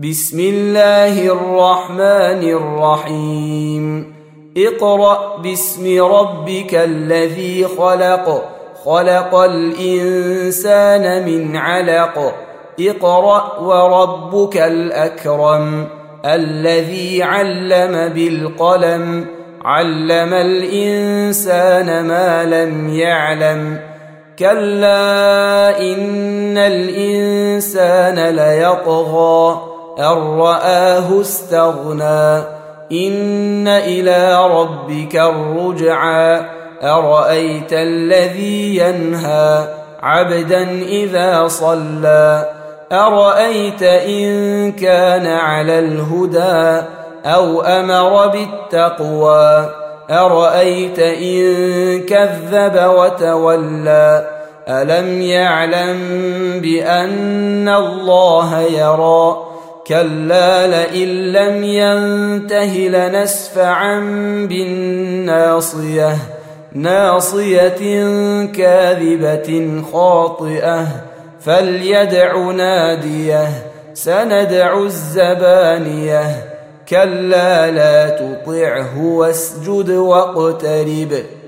بسم الله الرحمن الرحيم اقرأ باسم ربك الذي خلق خلق الإنسان من علق اقرأ وربك الأكرم الذي علم بالقلم علم الإنسان ما لم يعلم كلا إن الإنسان ليطغى أن رآه استغنى إن إلى ربك الرجعى أرأيت الذي ينهى عبدا إذا صلى أرأيت إن كان على الهدى أو أمر بالتقوى أرأيت إن كذب وتولى ألم يعلم بأن الله يرى كلا لئن لم ينته لنسفعا بالناصية ناصية كاذبة خاطئة فليدع ناديه سندع الزبانية كلا لا تطعه واسجد واقترب